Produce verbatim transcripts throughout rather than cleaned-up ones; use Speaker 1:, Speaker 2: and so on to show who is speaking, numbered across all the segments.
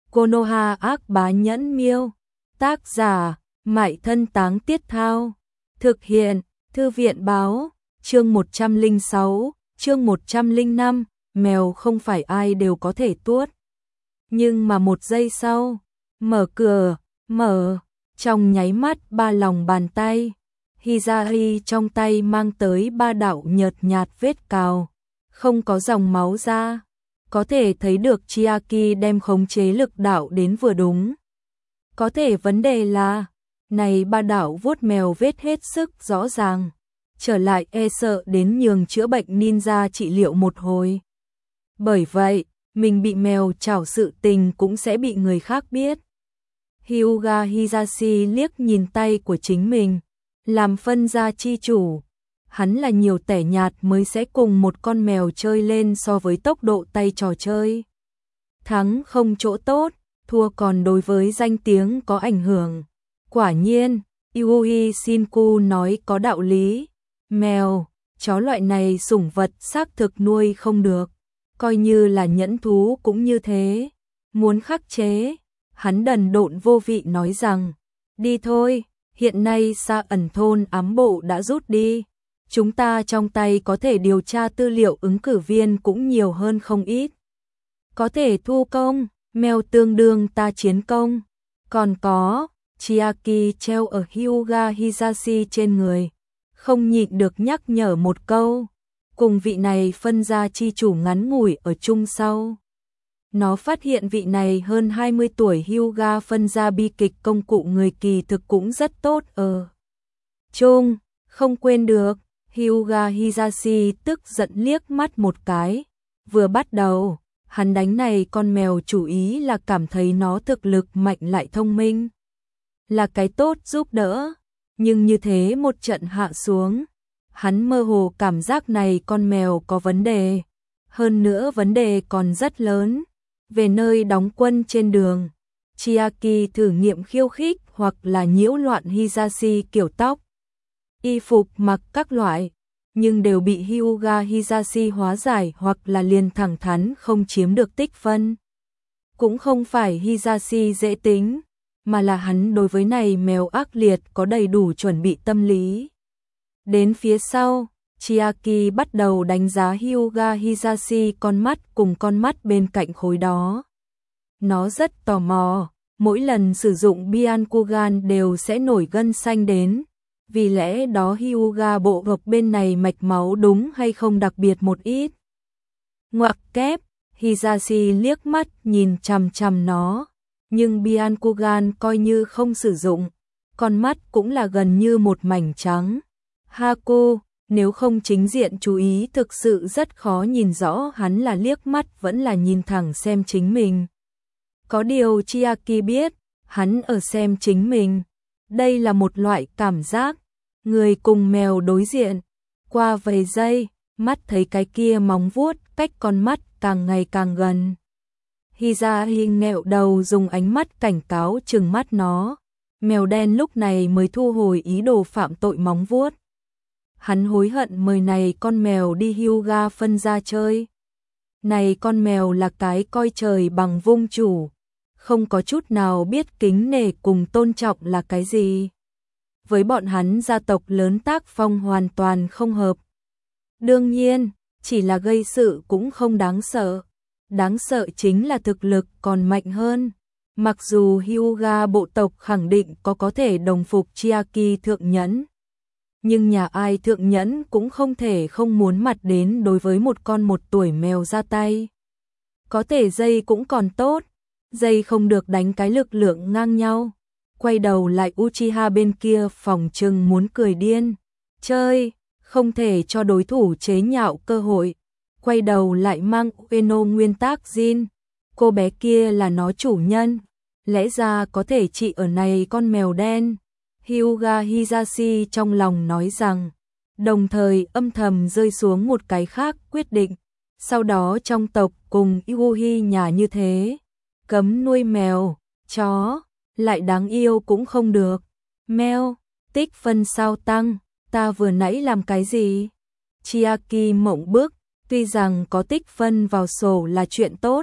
Speaker 1: Konoha ác bá nhẫn miêu. Tác giả, Mại Thân Táng Tiết Thao. Thực hiện, Thư viện báo. Chương một trăm lẻ sáu, chương một trăm lẻ năm, mèo không phải ai đều có thể tuốt. Nhưng mà một giây sau, mở cửa, mở, trong nháy mắt ba lòng bàn tay. Hizari trong tay mang tới ba đạo nhợt nhạt vết cào, không có dòng máu ra. Có thể thấy được Chiaki đem khống chế lực đạo đến vừa đúng. Có thể vấn đề là, này ba đạo vuốt mèo vết hết sức rõ ràng. Trở lại e sợ đến nhường chữa bệnh ninja trị liệu một hồi. Bởi vậy, mình bị mèo chảo sự tình cũng sẽ bị người khác biết. Hyuga Hisashi liếc nhìn tay của chính mình, làm phân gia chi chủ. Hắn là nhiều tẻ nhạt mới sẽ cùng một con mèo chơi lên so với tốc độ tay trò chơi. Thắng không chỗ tốt, thua còn đối với danh tiếng có ảnh hưởng. Quả nhiên, Yui Shinku nói có đạo lý. Mèo, chó loại này sủng vật xác thực nuôi không được. Coi như là nhẫn thú cũng như thế. Muốn khắc chế, hắn đần độn vô vị nói rằng, đi thôi, hiện nay Sa ẩn thôn ám bộ đã rút đi. Chúng ta trong tay có thể điều tra tư liệu ứng cử viên cũng nhiều hơn không ít. Có thể thu công, mèo tương đương ta chiến công. Còn có, Chiaki treo ở Hyuga Hisashi trên người. Không nhịn được nhắc nhở một câu. Cùng vị này phân gia chi chủ ngắn ngủi ở chung sau. Nó phát hiện vị này hơn hai mươi tuổi Hyuga phân gia bi kịch công cụ người kỳ thực cũng rất tốt ở chung, không quên được. Hyuga Hisashi tức giận liếc mắt một cái. Vừa bắt đầu, hắn đánh này con mèo chủ ý là cảm thấy nó thực lực mạnh lại thông minh. Là cái tốt giúp đỡ. Nhưng như thế một trận hạ xuống, hắn mơ hồ cảm giác này con mèo có vấn đề. Hơn nữa vấn đề còn rất lớn. Về nơi đóng quân trên đường, Chiaki thử nghiệm khiêu khích hoặc là nhiễu loạn Hisashi kiểu tóc, y phục mặc các loại, nhưng đều bị Hyuga Hisashi hóa giải hoặc là liền thẳng thắn không chiếm được tích phân. Cũng không phải Hisashi dễ tính, mà là hắn đối với này mèo ác liệt có đầy đủ chuẩn bị tâm lý. Đến phía sau, Chiaki bắt đầu đánh giá Hyuga Hisashi con mắt cùng con mắt bên cạnh khối đó. Nó rất tò mò, mỗi lần sử dụng Byakugan đều sẽ nổi gân xanh đến. Vì lẽ đó Hyuga bộ gộc bên này mạch máu đúng hay không đặc biệt một ít. Ngoặc kép, Hisashi liếc mắt nhìn chằm chằm nó, nhưng Byakugan coi như không sử dụng, con mắt cũng là gần như một mảnh trắng. Haku, nếu không chính diện chú ý thực sự rất khó nhìn rõ hắn là liếc mắt vẫn là nhìn thẳng xem chính mình. Có điều Chiaki biết, hắn ở xem chính mình. Đây là một loại cảm giác. Người cùng mèo đối diện. Qua vài giây, mắt thấy cái kia móng vuốt cách con mắt càng ngày càng gần. Hizari nghẹo đầu dùng ánh mắt cảnh cáo trừng mắt nó. Mèo đen lúc này mới thu hồi ý đồ phạm tội móng vuốt. Hắn hối hận mời này con mèo đi Hyuga phân gia chơi. Này con mèo là cái coi trời bằng vung chủ. Không có chút nào biết kính nể cùng tôn trọng là cái gì. Với bọn hắn gia tộc lớn tác phong hoàn toàn không hợp. Đương nhiên, chỉ là gây sự cũng không đáng sợ. Đáng sợ chính là thực lực còn mạnh hơn. Mặc dù Hyuga bộ tộc khẳng định có có thể đồng phục Chiaki thượng nhẫn. Nhưng nhà ai thượng nhẫn cũng không thể không muốn mặt đến đối với một con một tuổi mèo ra tay. Có thể dây cũng còn tốt. Dây không được đánh cái lực lượng ngang nhau. Quay đầu lại Uchiha bên kia phòng trừng muốn cười điên. Chơi, không thể cho đối thủ chế nhạo cơ hội. Quay đầu lại mang Ueno nguyên tác Jin. Cô bé kia là nó chủ nhân. Lẽ ra có thể trị ở này con mèo đen. Hyuga Hisashi trong lòng nói rằng. Đồng thời âm thầm rơi xuống một cái khác quyết định. Sau đó trong tộc cùng Yuhi nhà như thế. Cấm nuôi mèo, chó. Lại đáng yêu cũng không được. Mèo, tích phân sao tăng, ta vừa nãy làm cái gì? Chiaki mộng bức, tuy rằng có tích phân vào sổ là chuyện tốt,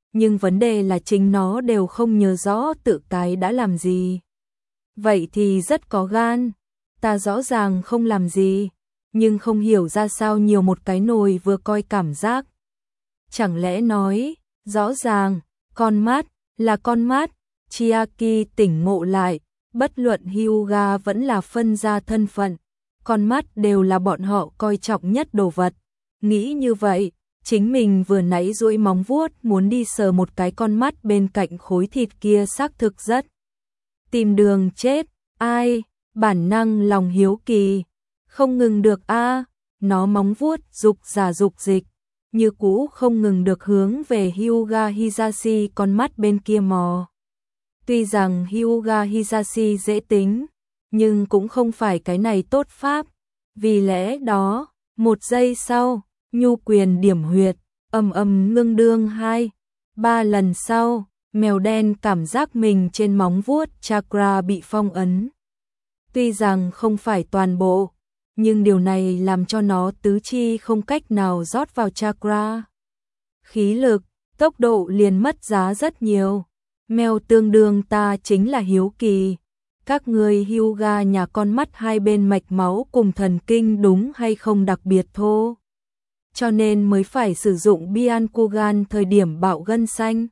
Speaker 1: nhưng vấn đề là chính nó đều không nhớ rõ tự cái đã làm gì. Vậy thì rất có gan, ta rõ ràng không làm gì, nhưng không hiểu ra sao nhiều một cái nồi vừa coi cảm giác. Chẳng lẽ nói, rõ ràng, con mắt, là con mắt, Chiaki tỉnh ngộ lại, bất luận Hyuga vẫn là phân ra thân phận, con mắt đều là bọn họ coi trọng nhất đồ vật. Nghĩ như vậy, chính mình vừa nãy duỗi móng vuốt muốn đi sờ một cái con mắt bên cạnh khối thịt kia xác thực rất. Tìm đường chết, ai, bản năng lòng hiếu kỳ, không ngừng được a, nó móng vuốt dục giả dục dịch, như cũ không ngừng được hướng về Hyuga Hisashi con mắt bên kia mò. Tuy rằng Hyuga Hisashi dễ tính, nhưng cũng không phải cái này tốt pháp, vì lẽ đó, một giây sau, nhu quyền điểm huyệt, ầm ầm ngưng đương hai, ba lần sau, mèo đen cảm giác mình trên móng vuốt chakra bị phong ấn. Tuy rằng không phải toàn bộ, nhưng điều này làm cho nó tứ chi không cách nào rót vào chakra. Khí lực, tốc độ liền mất giá rất nhiều. Mèo tương đương ta chính là hiếu kỳ. Các người Hyuga nhà con mắt hai bên mạch máu cùng thần kinh đúng hay không đặc biệt thô. Cho nên mới phải sử dụng Byakugan thời điểm bạo gân xanh.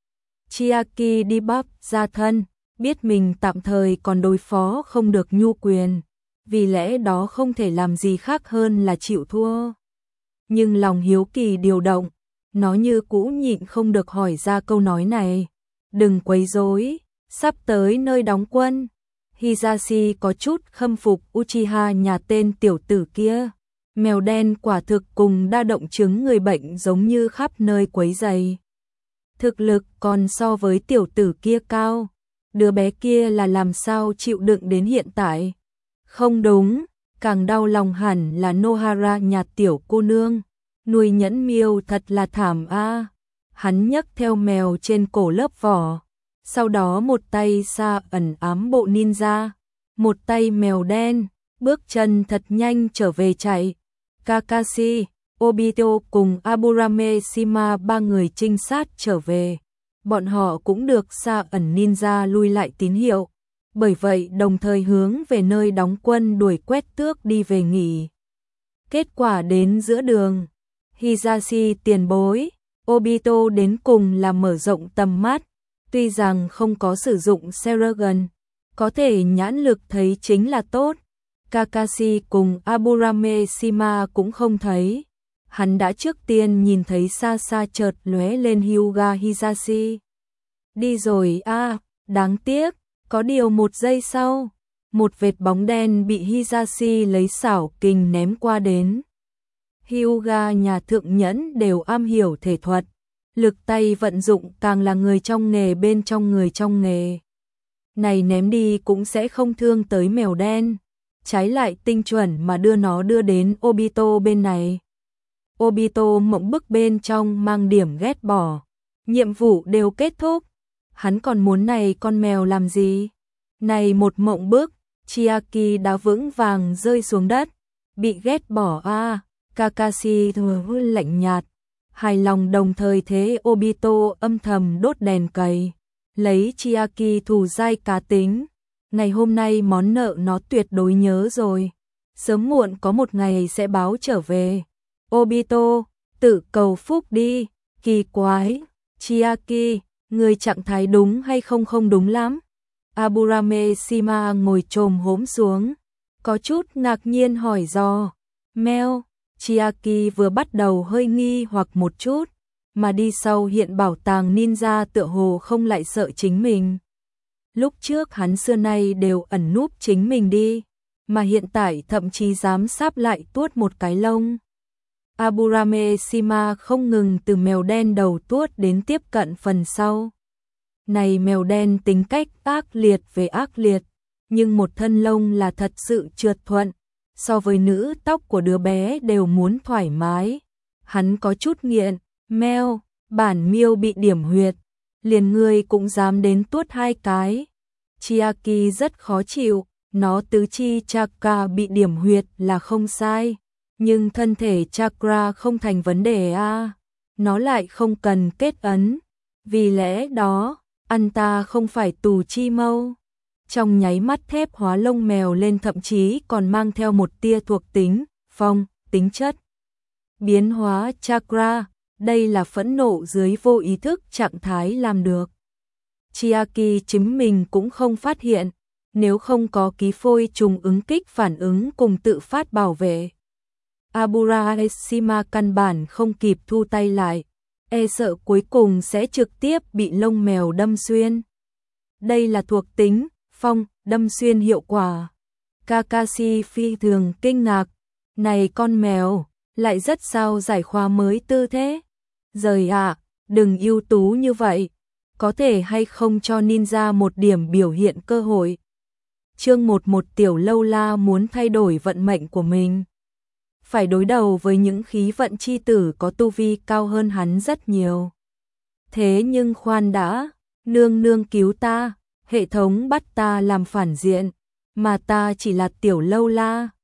Speaker 1: Chiaki đi bắp ra thân, biết mình tạm thời còn đối phó không được nhu quyền, vì lẽ đó không thể làm gì khác hơn là chịu thua. Nhưng lòng hiếu kỳ điều động, nó như cũ nhịn không được hỏi ra câu nói này. Đừng quấy rối, sắp tới nơi đóng quân. Hisashi có chút khâm phục Uchiha nhà tên tiểu tử kia. Mèo đen quả thực cùng đa động chứng người bệnh giống như khắp nơi quấy rầy. Thực lực còn so với tiểu tử kia cao. Đứa bé kia là làm sao chịu đựng đến hiện tại. Không đúng, càng đau lòng hẳn là Nohara nhà tiểu cô nương. Nuôi nhẫn miêu thật là thảm a. Hắn nhấc theo mèo trên cổ lớp vỏ. Sau đó một tay xa ẩn ám bộ ninja. Một tay mèo đen, bước chân thật nhanh trở về chạy. Kakashi, Obito cùng Aburame Shima ba người trinh sát trở về. Bọn họ cũng được xa ẩn ninja lui lại tín hiệu. Bởi vậy đồng thời hướng về nơi đóng quân đuổi quét tước đi về nghỉ. Kết quả đến giữa đường, Hisashi tiền bối, Obito đến cùng là mở rộng tầm mắt. Tuy rằng không có sử dụng Seragon, có thể nhãn lực thấy chính là tốt. Kakashi cùng Aburame Shima cũng không thấy. Hắn đã trước tiên nhìn thấy xa xa chợt lóe lên Hyuga Hisashi. Đi rồi a, à, đáng tiếc, có điều một giây sau, một vệt bóng đen bị Hisashi lấy xảo kình ném qua đến. Hyuga nhà thượng nhẫn đều am hiểu thể thuật, lực tay vận dụng càng là người trong nghề bên trong người trong nghề. Này ném đi cũng sẽ không thương tới mèo đen, trái lại tinh chuẩn mà đưa nó đưa đến Obito bên này. Obito mộng bức bên trong mang điểm ghét bỏ. Nhiệm vụ đều kết thúc. Hắn còn muốn này con mèo làm gì? Này một mộng bức, Chiaki đã vững vàng rơi xuống đất. Bị ghét bỏ a, à, Kakashi thừa lạnh nhạt. Hài lòng đồng thời thế Obito âm thầm đốt đèn cầy. Lấy Chiaki thù dai cá tính. Ngày hôm nay món nợ nó tuyệt đối nhớ rồi. Sớm muộn có một ngày sẽ báo trở về. Obito, tự cầu phúc đi, kỳ quái, Chiaki, người trạng thái đúng hay không không đúng lắm. Aburame Shima ngồi chồm hổm xuống, có chút ngạc nhiên hỏi dò, meo, Chiaki vừa bắt đầu hơi nghi hoặc một chút, mà đi sau hiện bảo tàng ninja tựa hồ không lại sợ chính mình. Lúc trước hắn xưa nay đều ẩn núp chính mình đi, mà hiện tại thậm chí dám sáp lại tuốt một cái lông. Aburame Shima không ngừng từ mèo đen đầu tuốt đến tiếp cận phần sau. Này mèo đen tính cách ác liệt về ác liệt, nhưng một thân lông là thật sự trượt thuận, so với nữ tóc của đứa bé đều muốn thoải mái. Hắn có chút nghiện, meo, bản miêu bị điểm huyệt, liền người cũng dám đến tuốt hai cái. Chiaki rất khó chịu, nó tứ chi chakra bị điểm huyệt là không sai. Nhưng thân thể chakra không thành vấn đề a, à. Nó lại không cần kết ấn. Vì lẽ đó, anh ta không phải tù chi mâu. Trong nháy mắt thép hóa lông mèo lên, thậm chí còn mang theo một tia thuộc tính, phong, tính chất. Biến hóa chakra, đây là phẫn nộ dưới vô ý thức trạng thái làm được. Chiaki chính mình cũng không phát hiện, nếu không có ký phôi trùng ứng kích phản ứng cùng tự phát bảo vệ. Aburashima căn bản không kịp thu tay lại, e sợ cuối cùng sẽ trực tiếp bị lông mèo đâm xuyên. Đây là thuộc tính, phong, đâm xuyên hiệu quả. Kakashi phi thường kinh ngạc, này con mèo, lại rất sao giải khóa mới tư thế. Rời ạ, đừng ưu tú như vậy, có thể hay không cho ninja một điểm biểu hiện cơ hội. Chương mười một Tiểu Lâu La muốn thay đổi vận mệnh của mình. Phải đối đầu với những khí vận chi tử có tu vi cao hơn hắn rất nhiều. Thế nhưng khoan đã, nương nương cứu ta, hệ thống bắt ta làm phản diện, mà ta chỉ là Tiểu Lâu La.